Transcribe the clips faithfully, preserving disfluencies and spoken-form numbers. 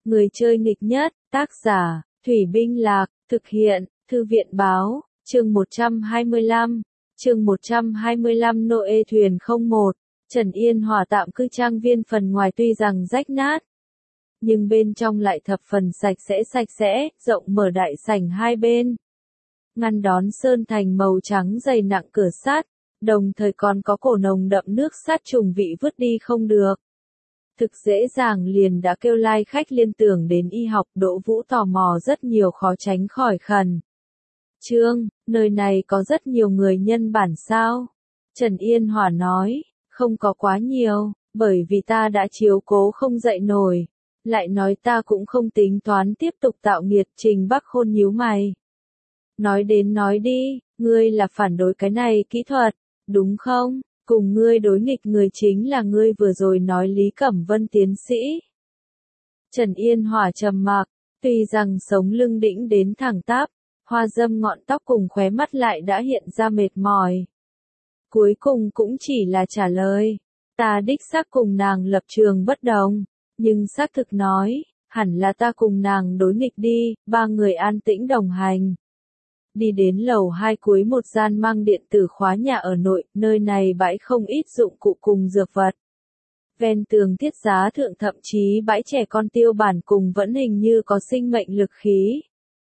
Người chơi nghịch nhất, tác giả, Thủy Binh Lạc, thực hiện, Thư viện Báo, chương một trăm hai mươi lăm, chương một trăm hai mươi lăm Noe thuyền không một, Trần Yên Hòa tạm cư trang viên phần ngoài tuy rằng rách nát, nhưng bên trong lại thập phần sạch sẽ sạch sẽ, rộng mở đại sảnh hai bên. Ngăn đón sơn thành màu trắng dày nặng cửa sắt, đồng thời còn có cổ nồng đậm nước sát trùng vị vứt đi không được. Thực dễ dàng liền đã kêu lai khách liên tưởng đến y học. Đỗ Vũ tò mò rất nhiều khó tránh khỏi khẩn. Trương, nơi này có rất nhiều người nhân bản sao? Trần Yên Hòa nói, không có quá nhiều, bởi vì ta đã chiếu cố không dậy nổi. Lại nói ta cũng không tính toán tiếp tục tạo nghiệt. Trình Bắc Khôn nhíu mày. Nói đến nói đi, ngươi là phản đối cái này kỹ thuật, đúng không? Cùng ngươi đối nghịch người chính là ngươi vừa rồi nói Lý Cẩm Vân tiến sĩ. Trần Yên Hòa trầm mặc, tuy rằng sống lưng đĩnh đến thẳng tắp, hoa dâm ngọn tóc cùng khóe mắt lại đã hiện ra mệt mỏi. Cuối cùng cũng chỉ là trả lời, ta đích xác cùng nàng lập trường bất đồng, nhưng xác thực nói, hẳn là ta cùng nàng đối nghịch đi. Ba người an tĩnh đồng hành. Đi đến lầu hai cuối một gian mang điện tử khóa nhà ở nội, nơi này bãi không ít dụng cụ cùng dược vật. Ven tường thiết giá thượng thậm chí bãi trẻ con tiêu bản cùng vẫn hình như có sinh mệnh lực khí.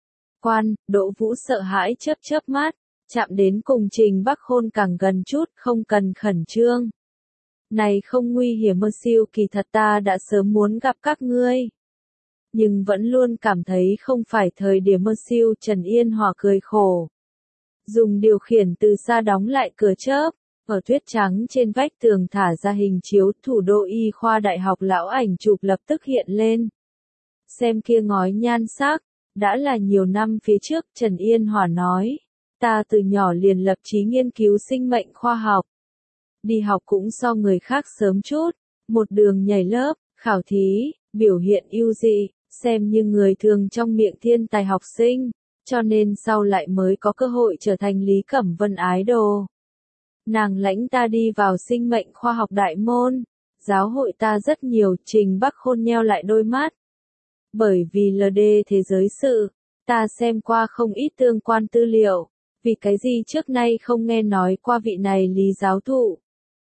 Quan, Đỗ Vũ sợ hãi chớp chớp mắt, chạm đến cùng Trình Bắc Khôn càng gần chút, không cần khẩn trương. Này không nguy hiểm mơ siêu, kỳ thật ta đã sớm muốn gặp các ngươi. Nhưng vẫn luôn cảm thấy không phải thời điểm mơ siêu. Trần Yên Hòa cười khổ. Dùng điều khiển từ xa đóng lại cửa chớp, ở tuyết trắng trên vách tường thả ra hình chiếu thủ đô y khoa đại học lão ảnh chụp lập tức hiện lên. Xem kia ngói nhan sắc, đã là nhiều năm phía trước. Trần Yên Hòa nói, ta từ nhỏ liền lập chí nghiên cứu sinh mệnh khoa học. Đi học cũng so người khác sớm chút, một đường nhảy lớp, khảo thí, biểu hiện ưu dị. Xem như người thường trong miệng thiên tài học sinh, cho nên sau lại mới có cơ hội trở thành Lý Cẩm Vân ái đồ. Nàng lãnh ta đi vào sinh mệnh khoa học đại môn, giáo hội ta rất nhiều. Trình Bắc Khôn nheo lại đôi mắt. Bởi vì lờ đê thế giới sự, ta xem qua không ít tương quan tư liệu, vì cái gì trước nay không nghe nói qua vị này Lý giáo thụ.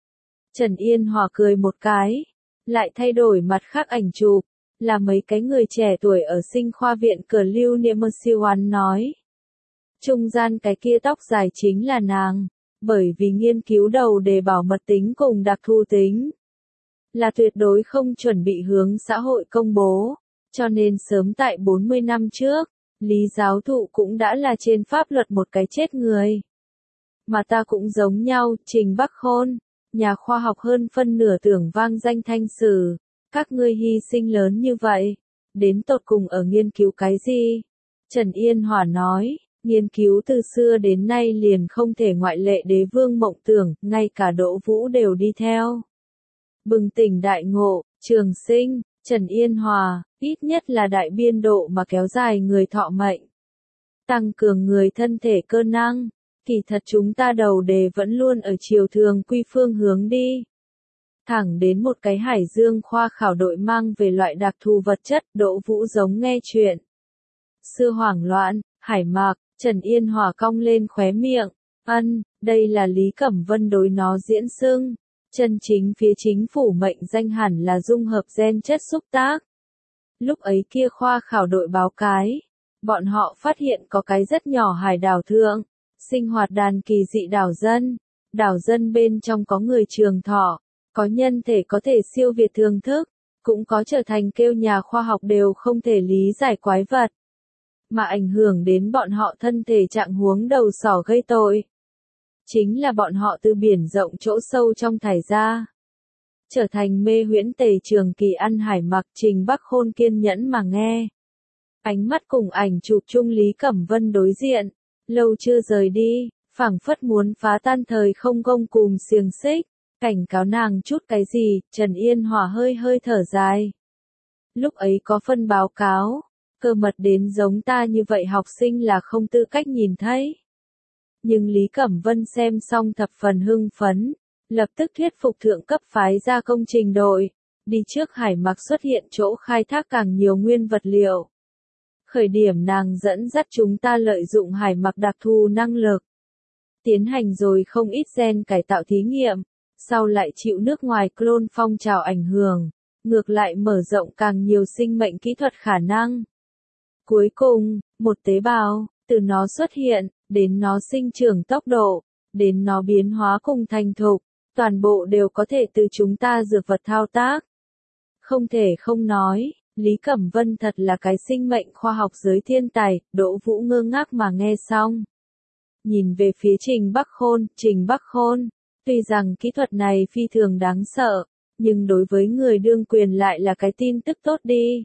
Trần Yên Hòa cười một cái, lại thay đổi mặt khác ảnh chụp. Là mấy cái người trẻ tuổi ở sinh khoa viện cờ lưu niệm mơ siêu oán nói. Trung gian cái kia tóc dài chính là nàng, bởi vì nghiên cứu đầu đề bảo mật tính cùng đặc thù tính. Là tuyệt đối không chuẩn bị hướng xã hội công bố, cho nên sớm tại bốn mươi năm trước, Lý giáo thụ cũng đã là trên pháp luật một cái chết người. Mà ta cũng giống nhau. Trình Bắc Khôn, nhà khoa học hơn phân nửa tưởng vang danh thanh sử. Các ngươi hy sinh lớn như vậy, đến tột cùng ở nghiên cứu cái gì? Trần Yên Hòa nói, nghiên cứu từ xưa đến nay liền không thể ngoại lệ đế vương mộng tưởng, ngay cả Đỗ Vũ đều đi theo. Bừng tỉnh đại ngộ, trường sinh, Trần Yên Hòa, ít nhất là đại biên độ mà kéo dài người thọ mệnh. Tăng cường người thân thể cơ năng, kỳ thật chúng ta đầu đề vẫn luôn ở chiều thường quy phương hướng đi. Thẳng đến một cái Hải Dương khoa khảo đội mang về loại đặc thù vật chất. Đỗ Vũ giống nghe chuyện xưa hoảng loạn, hải mạc. Trần Yên Hòa cong lên khóe miệng, ân, đây là Lý Cẩm Vân đối nó diễn xưng. Chân chính phía chính phủ mệnh danh hẳn là dung hợp gen chất xúc tác. Lúc ấy kia khoa khảo đội báo cái, bọn họ phát hiện có cái rất nhỏ hải đảo thượng, sinh hoạt đàn kỳ dị đảo dân. Đảo dân bên trong có người trường thọ, có nhân thể có thể siêu việt thường thức, cũng có trở thành kêu nhà khoa học đều không thể lý giải quái vật, mà ảnh hưởng đến bọn họ thân thể trạng huống đầu sỏ gây tội. Chính là bọn họ từ biển rộng chỗ sâu trong thải ra, trở thành mê huyễn tề trường kỳ ăn hải mặc. Trình Bắc Khôn kiên nhẫn mà nghe. Ánh mắt cùng ảnh chụp chung Lý Cẩm Vân đối diện, lâu chưa rời đi, phảng phất muốn phá tan thời không gông cùm xiềng xích. Cảnh cáo nàng chút cái gì. Trần Yên Hòa hơi hơi thở dài. Lúc ấy có phân báo cáo, cơ mật đến giống ta như vậy học sinh là không tư cách nhìn thấy. Nhưng Lý Cẩm Vân xem xong thập phần hưng phấn, lập tức thuyết phục thượng cấp phái ra công trình đội, đi trước Hải Mặc xuất hiện chỗ khai thác càng nhiều nguyên vật liệu. Khởi điểm nàng dẫn dắt chúng ta lợi dụng Hải Mặc đặc thù năng lực, tiến hành rồi không ít gen cải tạo thí nghiệm, sau lại chịu nước ngoài clone phong trào ảnh hưởng, ngược lại mở rộng càng nhiều sinh mệnh kỹ thuật khả năng. Cuối cùng, một tế bào, từ nó xuất hiện, đến nó sinh trưởng tốc độ, đến nó biến hóa cùng thành thục, toàn bộ đều có thể từ chúng ta dược vật thao tác. Không thể không nói, Lý Cẩm Vân thật là cái sinh mệnh khoa học giới thiên tài, Đỗ Vũ ngơ ngác mà nghe xong. Nhìn về phía Trình Bắc Khôn, Trình Bắc Khôn, tuy rằng kỹ thuật này phi thường đáng sợ, nhưng đối với người đương quyền lại là cái tin tức tốt đi.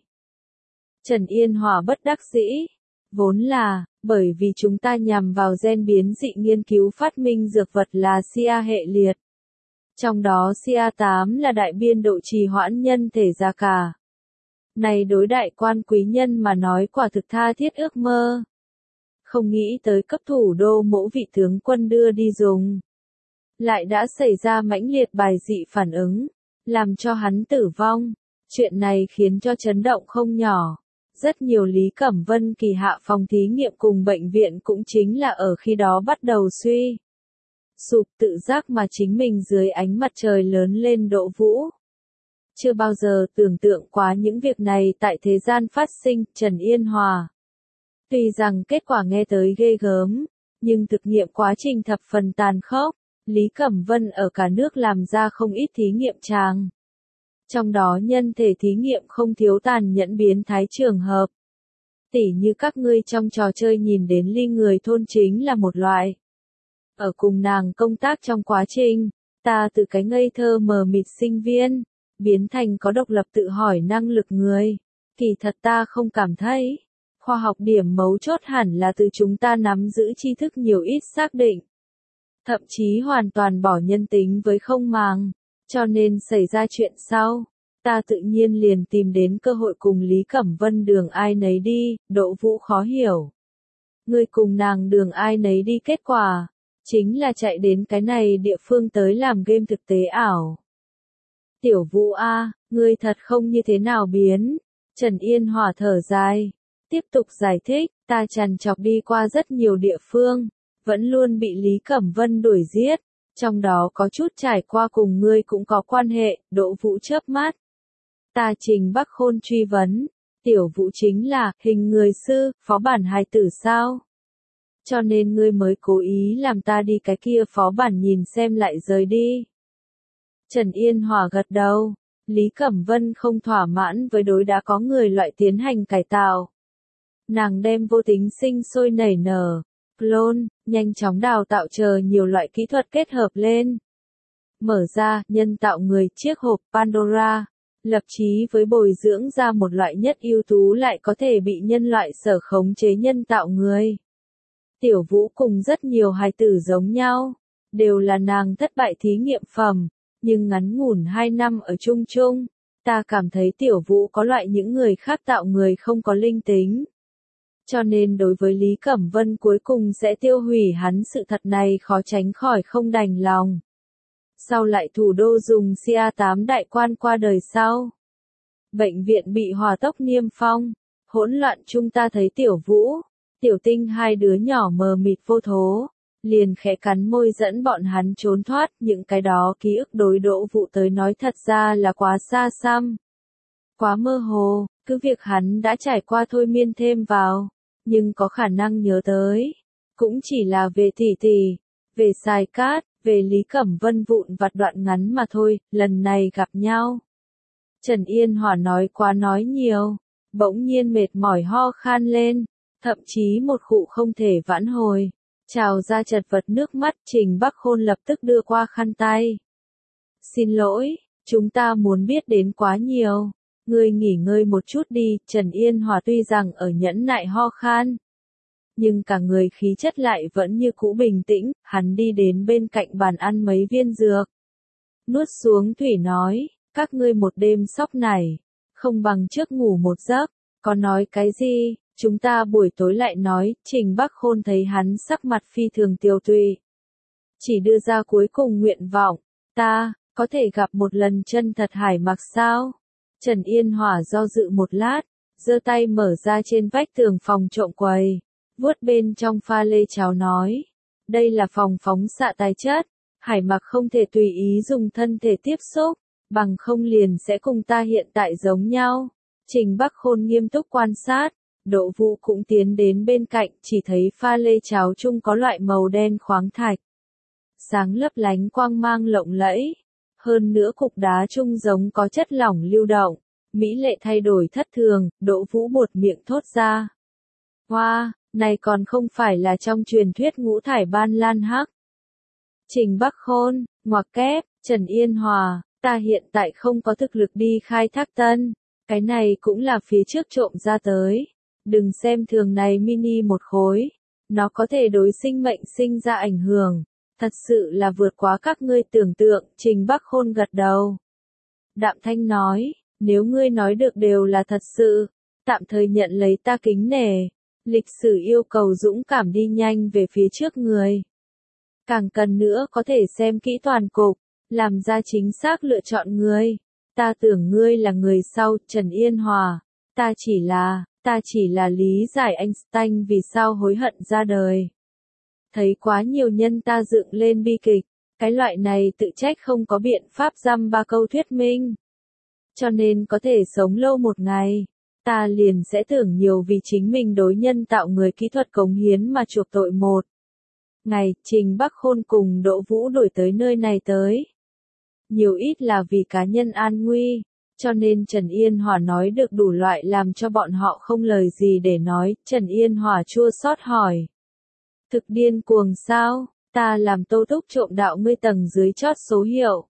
Trần Yên Hòa bất đắc dĩ, vốn là, bởi vì chúng ta nhằm vào gen biến dị nghiên cứu phát minh dược vật là xê a hệ liệt. Trong đó xê a tám là đại biên độ trì hoãn nhân thể gia cả. Này đối đại quan quý nhân mà nói quả thực tha thiết ước mơ. Không nghĩ tới cấp thủ đô mỗ vị tướng quân đưa đi dùng. Lại đã xảy ra mãnh liệt bài dị phản ứng, làm cho hắn tử vong. Chuyện này khiến cho chấn động không nhỏ. Rất nhiều Lý Cẩm Vân kỳ hạ phòng thí nghiệm cùng bệnh viện cũng chính là ở khi đó bắt đầu suy sụp, tự giác mà chính mình dưới ánh mặt trời lớn lên Đỗ Vũ. Chưa bao giờ tưởng tượng quá những việc này tại thế gian phát sinh. Trần Yên Hòa. Tuy rằng kết quả nghe tới ghê gớm, nhưng thực nghiệm quá trình thập phần tàn khốc. Lý Cẩm Vân ở cả nước làm ra không ít thí nghiệm tràng. Trong đó nhân thể thí nghiệm không thiếu tàn nhẫn biến thái trường hợp. Tỉ như các ngươi trong trò chơi nhìn đến ly người thôn chính là một loại. Ở cùng nàng công tác trong quá trình, ta từ cái ngây thơ mờ mịt sinh viên, biến thành có độc lập tự hỏi năng lực người. Kỳ thật ta không cảm thấy. Khoa học điểm mấu chốt hẳn là từ chúng ta nắm giữ tri thức nhiều ít xác định. Thậm chí hoàn toàn bỏ nhân tính với không màng. Cho nên xảy ra chuyện sau, ta tự nhiên liền tìm đến cơ hội cùng Lý Cẩm Vân đường ai nấy đi. Đỗ Vũ khó hiểu. Ngươi cùng nàng đường ai nấy đi kết quả, chính là chạy đến cái này địa phương tới làm game thực tế ảo. Tiểu Vũ A, ngươi thật không như thế nào biến. Trần Yên Hòa thở dài, tiếp tục giải thích, ta trằn trọc đi qua rất nhiều địa phương, vẫn luôn bị Lý Cẩm Vân đuổi giết. Trong đó có chút trải qua cùng ngươi cũng có quan hệ. Đỗ Vũ chớp mắt. Ta Trình Bắc Khôn truy vấn, Tiểu Vũ chính là hình người sư, phó bản hài tử sao? Cho nên ngươi mới cố ý làm ta đi cái kia phó bản nhìn xem lại rời đi. Trần Yên Hòa gật đầu. Lý Cẩm Vân không thỏa mãn với đối đã có người loại tiến hành cải tạo. Nàng đem vô tính sinh sôi nảy nở, clone, nhanh chóng đào tạo chờ nhiều loại kỹ thuật kết hợp lên. Mở ra, nhân tạo người chiếc hộp Pandora, lập chí với bồi dưỡng ra một loại nhất ưu tú lại có thể bị nhân loại sở khống chế nhân tạo người. Tiểu Vũ cùng rất nhiều hài tử giống nhau, đều là nàng thất bại thí nghiệm phẩm, nhưng ngắn ngủn hai năm ở chung chung, ta cảm thấy Tiểu Vũ có loại những người khác tạo người không có linh tính. Cho nên đối với Lý Cẩm Vân cuối cùng sẽ tiêu hủy hắn sự thật này khó tránh khỏi không đành lòng. Sau lại thủ đô dùng xê a tám đại quan qua đời sau. Bệnh viện bị hỏa tốc niêm phong, hỗn loạn chung ta thấy Tiểu Vũ, Tiểu Tinh hai đứa nhỏ mờ mịt vô thố, liền khẽ cắn môi dẫn bọn hắn trốn thoát. Những cái đó ký ức đối Đỗ Vũ tới nói thật ra là quá xa xăm, quá mơ hồ, cứ việc hắn đã trải qua thôi miên thêm vào, nhưng có khả năng nhớ tới, cũng chỉ là về tỷ tỷ, về Sai Cát, về Lý Cẩm Vân vụn vặt đoạn ngắn mà thôi. Lần này gặp nhau, Trần Yên Hòa nói quá nói nhiều, bỗng nhiên mệt mỏi ho khan lên, thậm chí một khụ không thể vãn hồi, trào ra chật vật nước mắt. Trình Bắc Khôn lập tức đưa qua khăn tay. Xin lỗi, chúng ta muốn biết đến quá nhiều. Ngươi nghỉ ngơi một chút đi. Trần Yên Hòa tuy rằng ở nhẫn nại ho khan, nhưng cả người khí chất lại vẫn như cũ bình tĩnh. Hắn đi đến bên cạnh bàn ăn mấy viên dược, nuốt xuống thủy nói, các ngươi một đêm sóc này, không bằng trước ngủ một giấc. Có nói cái gì, chúng ta buổi tối lại nói. Trình Bắc Khôn thấy hắn sắc mặt phi thường tiêu tụy, chỉ đưa ra cuối cùng nguyện vọng, ta, Có thể gặp một lần chân thật Hải Mặc sao? Trần Yên Hòa do dự một lát, giơ tay mở ra trên vách tường phòng trộm quầy, vuốt bên trong pha lê cháo nói. Đây là phòng phóng xạ tài chất, Hải Mặc không thể tùy ý dùng thân thể tiếp xúc, bằng không liền sẽ cùng ta hiện tại giống nhau. Trình Bắc Khôn nghiêm túc quan sát, Đỗ Vũ cũng tiến đến bên cạnh, chỉ thấy pha lê cháo chung có loại màu đen khoáng thạch. Sáng lấp lánh quang mang lộng lẫy, hơn nữa cục đá chung giống có chất lỏng lưu động, mỹ lệ thay đổi thất thường, Đỗ Vũ buột miệng thốt ra. Hoa, wow, này còn không phải là trong truyền thuyết ngũ thải ban lan hắc. Trình Bắc Khôn, ngoặc kép, Trần Yên Hòa, ta hiện tại không có thực lực đi khai thác tân, cái này cũng là phía trước trộm ra tới. Đừng xem thường này mini một khối, nó có thể đối sinh mệnh sinh ra ảnh hưởng, thật sự là vượt quá các ngươi tưởng tượng. Trình Bắc Khôn gật đầu. Đạm Thanh nói, nếu ngươi nói được đều là thật sự, tạm thời nhận lấy ta kính nể. Lịch sử yêu cầu dũng cảm đi nhanh về phía trước người. Càng cần nữa có thể xem kỹ toàn cục, làm ra chính xác lựa chọn người. Ta tưởng ngươi là người sau, Trần Yên Hòa. Ta chỉ là, ta chỉ là lý giải Einstein vì sao hối hận ra đời. Thấy quá nhiều nhân ta dựng lên bi kịch, cái loại này tự trách không có biện pháp dăm ba câu thuyết minh. Cho nên có thể sống lâu một ngày, ta liền sẽ tưởng nhiều vì chính mình đối nhân tạo người kỹ thuật cống hiến mà chuộc tội một. Ngày, Trình Bắc Khôn cùng Đỗ Vũ đổi tới nơi này tới. Nhiều ít là vì cá nhân an nguy, cho nên Trần Yên Hòa nói được đủ loại làm cho bọn họ không lời gì để nói. Trần Yên Hòa chua xót hỏi. Thực điên cuồng sao, ta làm Tô Túc trộm đạo ngươi tầng dưới chót số hiệu.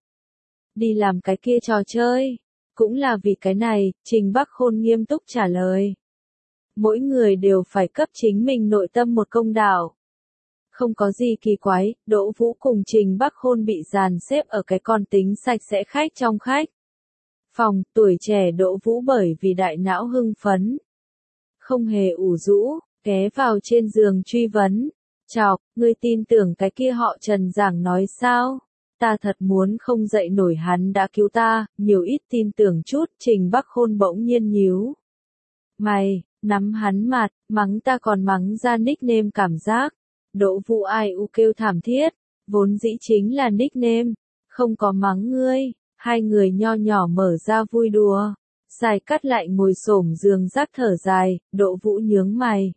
Đi làm cái kia trò chơi, cũng là vì cái này, Trình Bắc Khôn nghiêm túc trả lời. Mỗi người đều phải cấp chính mình nội tâm một công đạo. Không có gì kỳ quái, Đỗ Vũ cùng Trình Bắc Khôn bị dàn xếp ở cái con tính sạch sẽ khách trong khách. Phòng, tuổi trẻ Đỗ Vũ bởi vì đại não hưng phấn. Không hề ủ rũ, ghé vào trên giường truy vấn. Chọc, ngươi tin tưởng cái kia họ Trần giảng nói sao? Ta thật muốn không dậy nổi, hắn đã cứu ta, nhiều ít tin tưởng chút. Trình Bắc Khôn bỗng nhiên nhíu mày, nắm hắn mặt, mắng ta còn mắng ra nickname cảm giác. Đỗ Vũ ai u kêu thảm thiết, vốn dĩ chính là nickname, không có mắng ngươi. Hai người nho nhỏ mở ra vui đùa. Dài Cát lại ngồi xổm giường rác thở dài, Đỗ Vũ nhướng mày.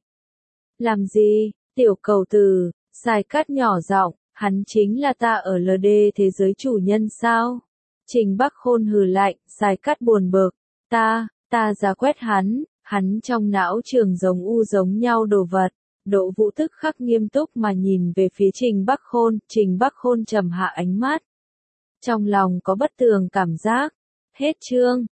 Làm gì, tiểu cầu tử? Dài Cát nhỏ giọng, hắn chính là ta ở lờ đê thế giới chủ nhân sao? Trình Bắc Khôn hừ lạnh, Dài Cát buồn bực. Ta, ta ra quét hắn, hắn trong não trường giống u giống nhau đồ vật. Đỗ Vũ tức khắc nghiêm túc mà nhìn về phía Trình Bắc Khôn. Trình Bắc Khôn trầm hạ ánh mắt. Trong lòng có bất tường cảm giác. Hết chương.